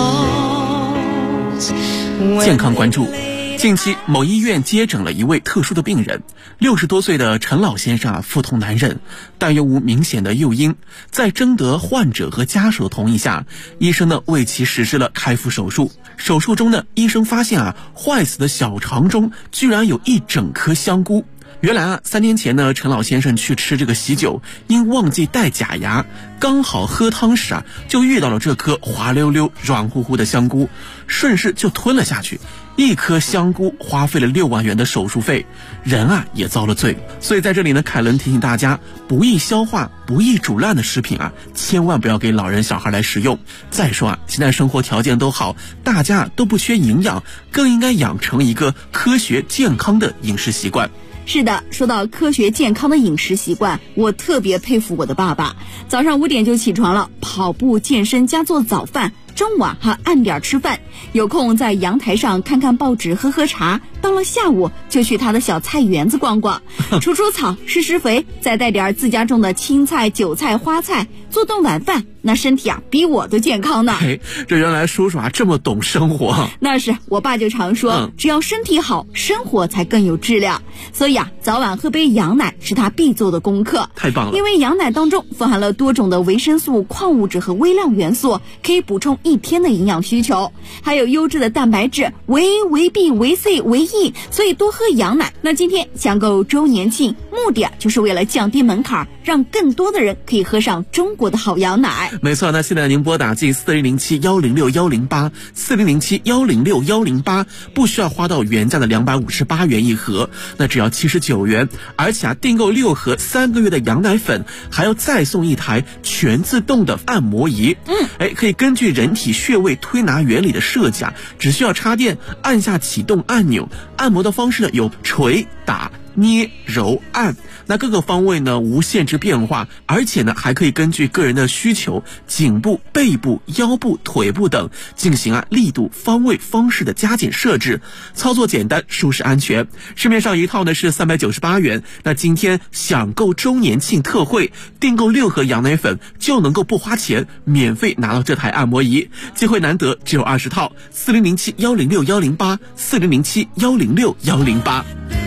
songs. 健康关注。近期某医院接诊了一位特殊的病人，60多岁的陈老先生腹痛难忍，但又无明显的诱因，在征得患者和家属的同意下，医生呢为其实施了开腹手术。手术中呢，医生发现坏死的小肠中居然有一整颗香菇。原来3年前呢，陈老先生去吃这个喜酒，因忘记带假牙，刚好喝汤时就遇到了这颗滑溜溜软乎乎的香菇，顺势就吞了下去。一颗香菇花费了6万元的手术费，人也遭了罪。所以在这里呢，凯伦提醒大家，不易消化、不易煮烂的食品千万不要给老人小孩来食用。再说现在生活条件都好，大家都不缺营养，更应该养成一个科学健康的饮食习惯。 是的，说到科学健康的饮食习惯，我特别佩服我的爸爸，早上5点就起床了，跑步健身加做早饭，中午还按点吃饭，有空在阳台上看看报纸喝喝茶，到了下午就去他的小菜园子逛逛，除草施施肥，再带点自家种的青菜韭菜花菜，做顿晚饭，那身体比我都健康呢。 这原来叔叔这么懂生活。 那是我爸就常说，只要身体好，生活才更有质量。所以早晚喝杯羊奶是他必做的功课。 太棒了， 因为羊奶当中富含了多种的维生素、矿物质和微量元素，可以补充一天的营养需求，还有优质的蛋白质，维 A、维 B、维 C、维 E， 所以多喝羊奶。那今天抢购周年庆，目的就是为了降低门槛，让更多的人可以喝上中国的好羊奶。 没错，那现在您拨打进4007-106-108 4007-106-108，不需要花到原价的258元一盒，那只要79元，而且订购6盒3个月的羊奶粉，还要再送一台全自动的按摩仪。可以根据人体穴位推拿原理的设计只需要插电，按下启动按钮。按摩的方式呢有捶、打、捏、揉、按，那各个方位呢无限制变化，而且呢还可以根据个人的需求，颈部、背部、腰部、腿部等进行力度、方位、方式的加减设置，操作简单、舒适、安全。市面上一套呢是398元，那今天享购周年庆特惠，订购6盒羊奶粉就能够不花钱免费拿到这台按摩仪，机会难得，只有20套。4007-106-108 4007-106-108。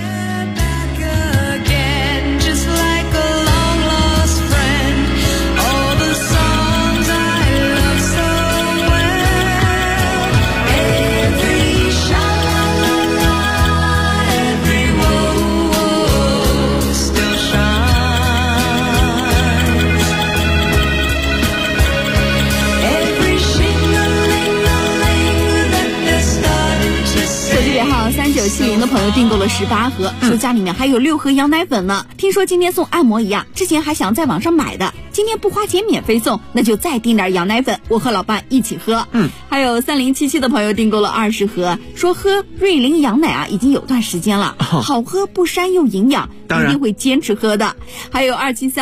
3970的朋友订购了18盒，说家里面还有6盒羊奶粉呢。听说今天送按摩仪之前还想在网上买的，今天不花钱免费送，那就再订点羊奶粉，我和老爸一起喝。还有3077的朋友订购了20盒，说喝瑞麟羊奶已经有段时间了，好喝不膻又营养，一定会坚持喝的。还有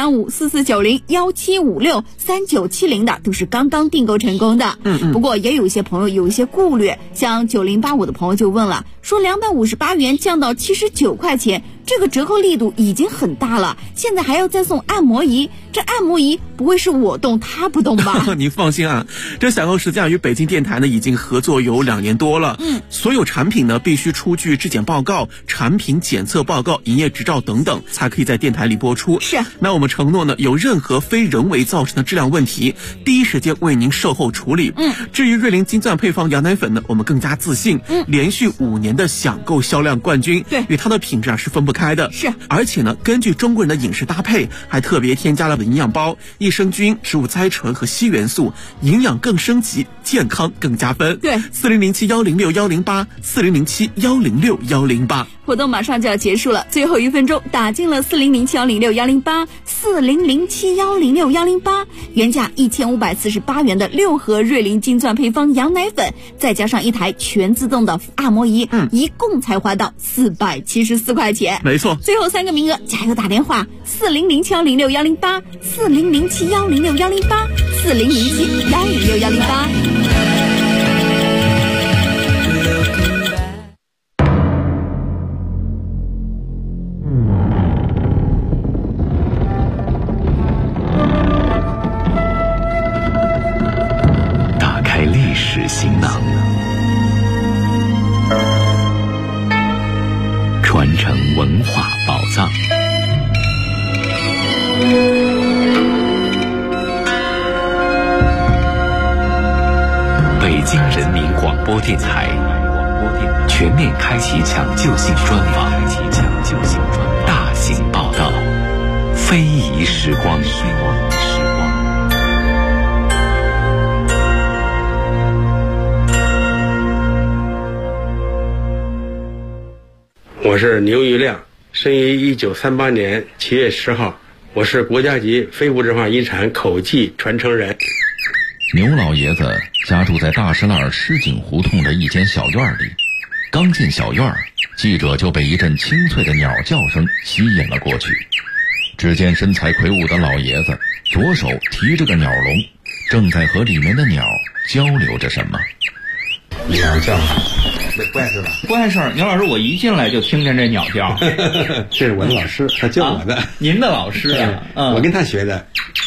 2735、4490、1756、3970的都是刚刚订购成功的。不过也有一些朋友有一些顾虑，像9085的朋友就问了，说258元降到79块钱，这个折扣力度已经很大了，现在还要再送按摩仪，这按摩仪不会是我动他不动吧？ 你放心这享购实际与北京电台呢已经合作有2年多了。所有产品呢必须出具质检报告、产品检测报告、营业执照等等，才可以在电台里播出。 是， 那我们承诺呢，有任何非人为造成的质量问题，第一时间为您售后处理。至于瑞麟金钻配方羊奶粉呢，我们更加自信，连续5年的享购销量冠军， 对， 与它的品质是分不开。 开的。 是， 而且呢，根据中国人的饮食搭配，还特别添加了营养包、益生菌、食物甾醇和硒元素，营养更升级，健康更加分。 对 ，4007106108，4007106108。 活动马上就要结束了，最后1分钟打进了4007106108，4007106108，原价1548元的6盒瑞麟金钻配方羊奶粉，再加上一台全自动的按摩仪，一共才花到474块钱。 没错， 最后3个名额，加油打电话4007106108，4007106108，4007106108。 历史行囊，传承文化宝藏。北京人民广播电台全面开启抢救性专访，大型报道，非遗时光。 我是牛玉亮，生于1938年7月10号，我是国家级非物质文化遗产口技传承人。 牛老爷子家住在大石栏石井胡同的一间小院里，刚进小院，记者就被一阵清脆的鸟叫声吸引了过去。只见身材魁梧的老爷子左手提着个鸟笼，正在和里面的鸟交流着什么。 鸟叫，这怪事吧？ 怪事儿，牛老师，我一进来就听见这鸟叫。 这是我的老师，他教我的。 您的老师啊？ 我跟他学的。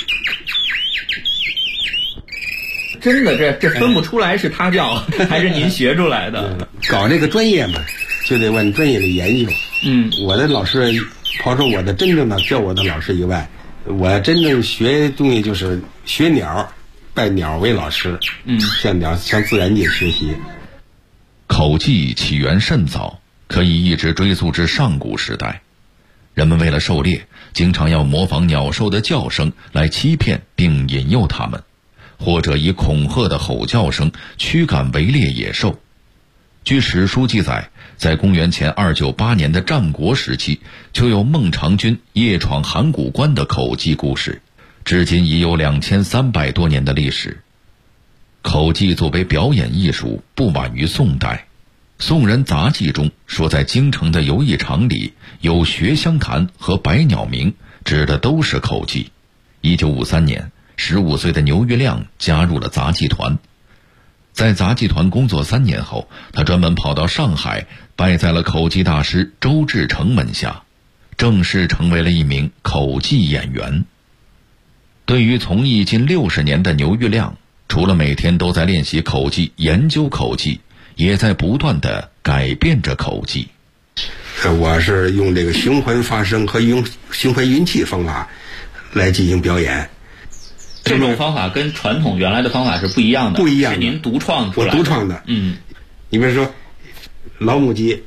真的，这分不出来是他叫还是您学出来的。 搞这个专业嘛，就得往专业里研究。我的老师，抛出我的真正的教我的老师以外，我真正学东西就是学鸟。拜鸟为老师，向自然界学习。 口技起源甚早，可以一直追溯至上古时代。人们为了狩猎，经常要模仿鸟兽的叫声来欺骗并引诱它们，或者以恐吓的吼叫声驱赶围猎野兽。据史书记载，在公元前298年的战国时期，就有孟尝君夜闯函谷关的口技故事。至今已有2300多年的历史。口技作为表演艺术，不晚于宋代。宋人杂记中说，在京城的游艺场里有学香坛和百鸟鸣，指的都是口技。1953年，15岁的牛玉亮加入了杂技团。在杂技团工作3年后，他专门跑到上海，拜在了口技大师周志成门下，正式成为了一名口技演员。对于从艺近60年的牛玉亮，除了每天都在练习口技、研究口技，也在不断地改变着口技。 我是用这个循环发声和用循环运气方法来进行表演。 这种方法跟传统原来的方法是不一样的，是您独创出来的。 我独创的。你比如说，老母鸡，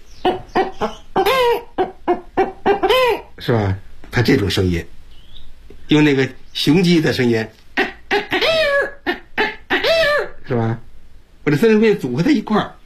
是吧？它这种声音，用那个雄鸡的声音，是吧？我这3种声音组合在一块儿，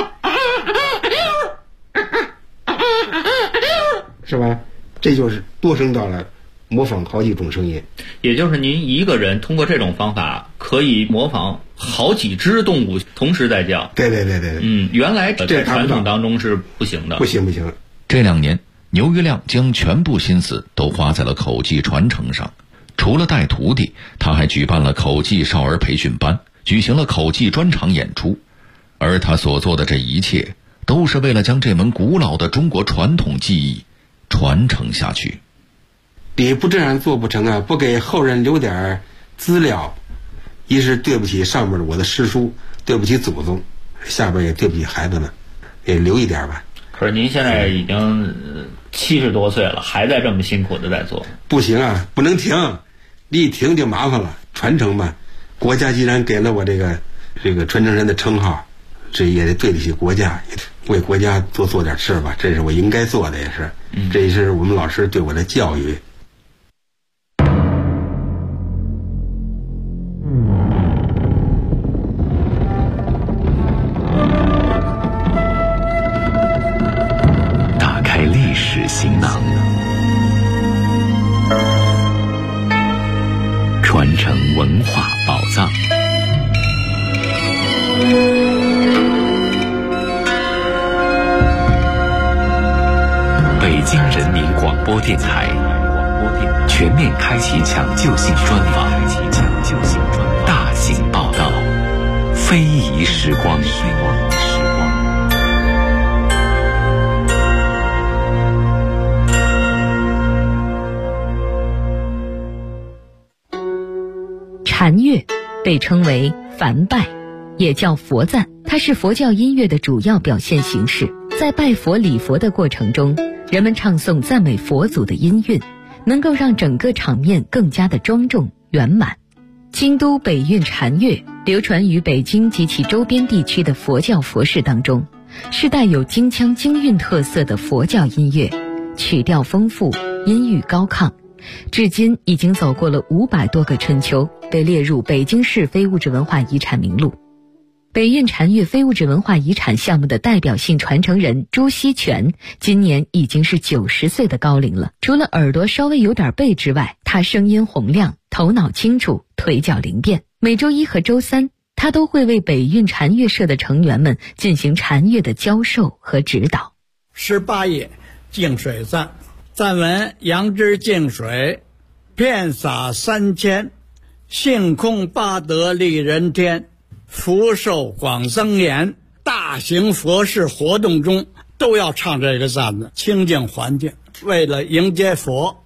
是吧？这就是多声道了，模仿好几种声音。 也就是您一个人通过这种方法可以模仿好几只动物同时在叫。 对。 原来在传统当中是不行的。 不行。 这2年，牛玉亮将全部心思都花在了口技传承上。除了带徒弟，他还举办了口技少儿培训班，举行了口技专场演出。而他所做的这一切，都是为了将这门古老的中国传统技艺传承下去。 你不这样做不成啊，不给后人留点资料，一是对不起上面我的师叔，对不起祖宗，下边也对不起孩子们，也留一点吧。 可是您现在已经70多岁了，还在这么辛苦的在做。 不行啊，不能停，一停就麻烦了。传承吧，国家既然给了我这个传承人的称号， 这也得对得起国家，为国家多做点事吧，这是我应该做的，也是，这也是我们老师对我的教育。 打开历史行囊，传承文化宝藏。北京人民广播电台全面开启抢救性专访，大型报道，非遗时光。 禅乐被称为梵拜，也叫佛赞，它是佛教音乐的主要表现形式。在拜佛礼佛的过程中，人们唱诵赞美佛祖的音韵，能够让整个场面更加的庄重圆满。京都北韵禅乐流传于北京及其周边地区的佛教佛事当中，是带有京腔京韵特色的佛教音乐，曲调丰富，音域高亢，至今已经走过了500多个春秋，被列入北京市非物质文化遗产名录。北韵禅乐非物质文化遗产项目的代表性传承人朱锡全今年已经是90岁的高龄了。除了耳朵稍微有点背之外，他声音洪亮，头脑清楚，腿脚灵便。每周一和周三，他都会为北韵禅乐社的成员们进行禅乐的教授和指导。 18页净水赞，赞文：杨枝净水，遍洒3000，性空八德利人天，福寿广增延。大型佛事活动中都要唱这个赞的，清净环境，为了迎接佛。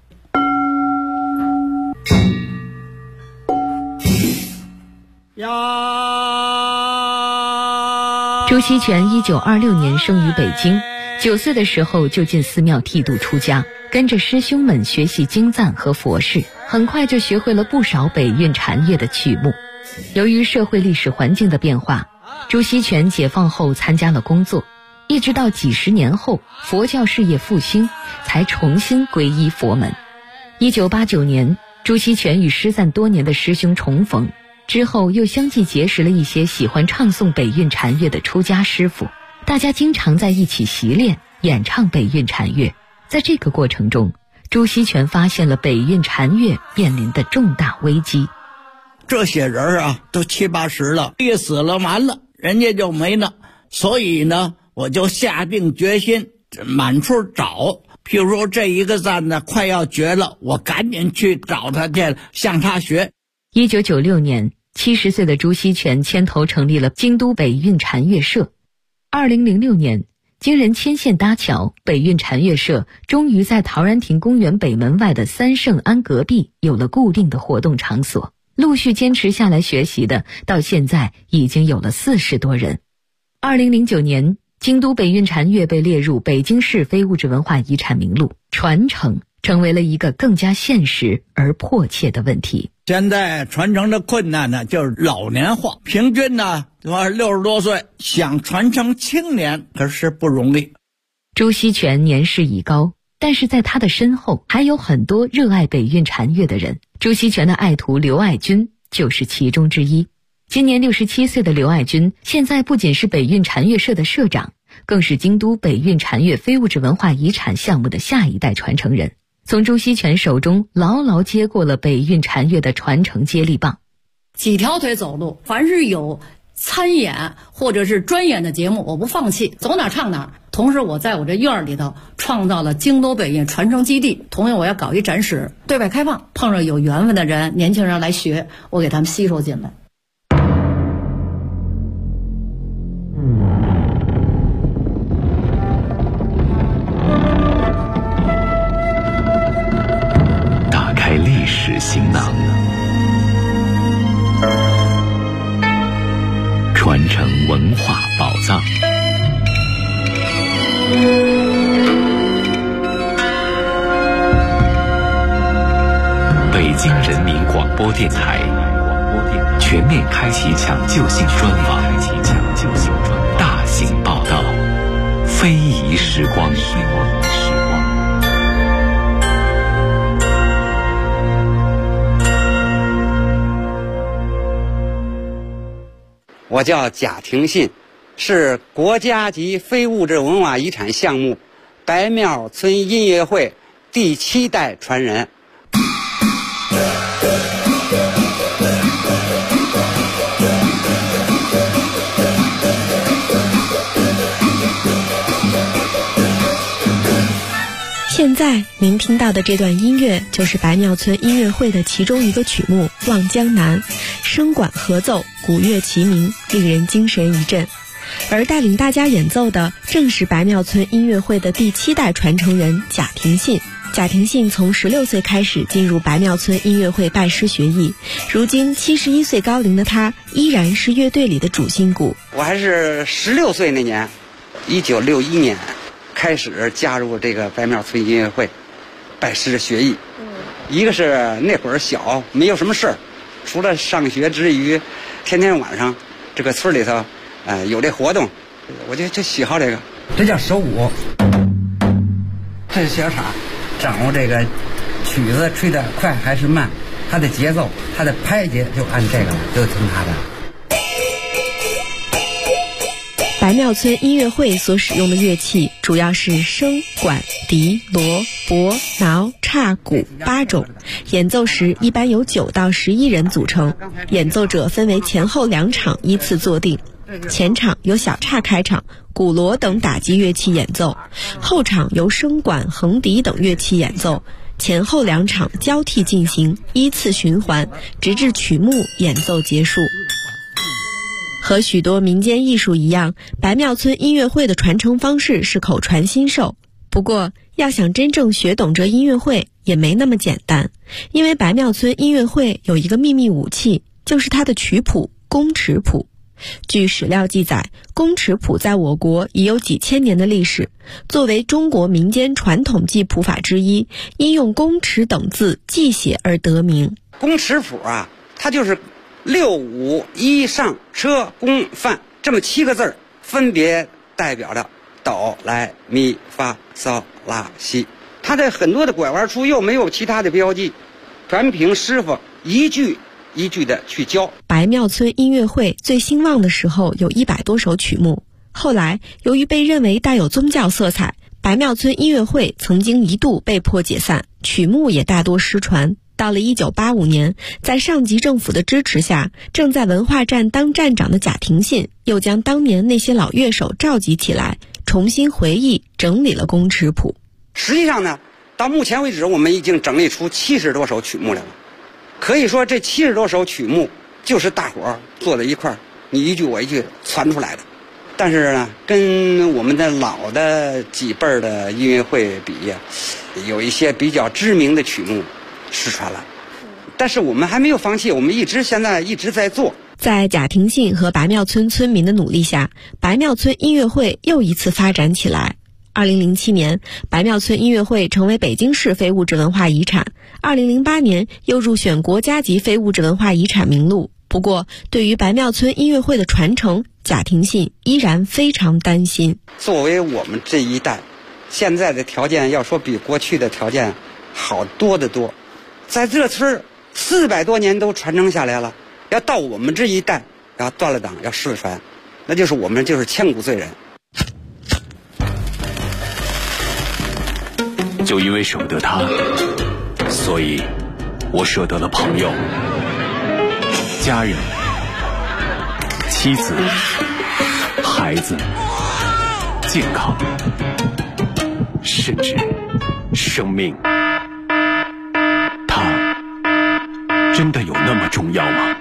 朱锡全1926年生于北京，9岁的时候就进寺庙剃度出家，跟着师兄们学习经赞和佛事，很快就学会了不少北韵禅乐的曲目。由于社会历史环境的变化，朱锡全解放后参加了工作，一直到几十年后佛教事业复兴，才重新皈依佛门。1989年，朱锡全与失散多年的师兄重逢，之后又相继结识了一些喜欢唱诵北韵禅乐的出家师傅，大家经常在一起习练演唱北韵禅乐。在这个过程中，朱锡全发现了北韵禅乐面临的重大危机。 这些人啊，都70、80了，一死了完了，人家就没了。所以呢，我就下定决心满处找。譬如说这一个赞呢快要绝了，我赶紧去找他去，向他学。 1996年，70岁的朱锡全牵头成立了京都北韵禅乐社。2006年，经人牵线搭桥，北韵禅乐社终于在陶然亭公园北门外的三圣庵隔壁有了固定的活动场所。陆续坚持下来学习的，到现在已经有了40多人。2009年，京都北韵禅乐被列入北京市非物质文化遗产名录，传承成为了一个更加现实而迫切的问题。 现在传承的困难呢，就是老年化，平均呢60多岁，想传承青年可是不容易。 朱锡全年事已高，但是在他的身后还有很多热爱北韵禅乐的人。朱锡全的爱徒刘爱军就是其中之一。今年67岁的刘爱军，现在不仅是北韵禅乐社的社长，更是京都北韵禅乐非物质文化遗产项目的下一代传承人，从朱锡全手中牢牢接过了北韵禅乐的传承接力棒。 几条腿走路，凡是有参演或者是专演的节目，我不放弃，走哪唱哪。同时我在我这院里头创造了京都北韵传承基地，同样我要搞一展示，对外开放，碰上有缘分的人，年轻人来学，我给他们吸收进来。 打开历史行囊，传承文化宝藏。北京人民广播电台全面开启抢救性专访，大非遗时光。 我叫贾廷信，是国家级非物质文化遗产项目白庙村音乐会第7代传人。 现在您听到的这段音乐就是白庙村音乐会的其中一个曲目《望江南》，声管合奏，鼓乐齐鸣，令人精神一振。而带领大家演奏的正是白庙村音乐会的第7代传承人贾廷信。贾廷信从16岁开始进入白庙村音乐会拜师学艺，如今71岁高龄的他依然是乐队里的主心骨。 我还是16岁那年，1961年开始加入这个白庙村音乐会，拜师学艺。一个是那会儿小，没有什么事儿，除了上学之余，天天晚上这个村里头，有这活动，我就喜好这个。这叫手鼓，这是小叉，掌握这个曲子吹得快还是慢，它的节奏，它的拍节就按这个，就听它的。 白庙村音乐会所使用的乐器主要是笙、管、笛、锣、钹、挠、叉、鼓8种，演奏时一般由9到11人组成，演奏者分为前后2场依次坐定。前场由小叉开场，鼓锣等打击乐器演奏，后场由笙管、横笛等乐器演奏，前后2场交替进行，依次循环，直至曲目演奏结束。和许多民间艺术一样，白庙村音乐会的传承方式是口传心授。不过，要想真正学懂这音乐会也没那么简单，因为白庙村音乐会有一个秘密武器，就是它的曲谱宫尺谱。据史料记载，宫尺谱在我国已有几千年的历史，作为中国民间传统记谱法之一，因用宫尺等字记写而得名。 宫尺谱啊，它就是6、5、1上车宫范这么7个字，分别代表着哆来咪发嗦拉西。它的很多的拐弯处又没有其他的标记，全凭师傅一句一句的去教。 白庙村音乐会最兴旺的时候有100多首曲目，后来由于被认为带有宗教色彩，白庙村音乐会曾经一度被迫解散，曲目也大多失传。到了1985年，在上级政府的支持下，正在文化站当站长的贾廷信又将当年那些老乐手召集起来，重新回忆整理了宫尺谱。 实际上呢，到目前为止我们已经整理出70多首曲目来了。可以说这70多首曲目就是大伙儿坐在一块儿，你一句我一句传出来的。但是呢，跟我们的老的几辈儿的音乐会比呀，有一些比较知名的曲目失传了。但是我们还没有放弃，我们现在一直在做。 在贾廷信和白庙村村民的努力下，白庙村音乐会又一次发展起来。2007年，白庙村音乐会成为北京市非物质文化遗产。2008年又入选国家级非物质文化遗产名录。不过，对于白庙村音乐会的传承，贾廷信依然非常担心。 作为我们这一代，现在的条件要说比过去的条件好多得多。在这村400多年都传承下来了，要到我们这一代要断了档，要失传，那就是我们就是千古罪人。 就因为舍不得他，所以我舍得了朋友、家人、妻子、孩子、健康，甚至生命。他真的有那么重要吗？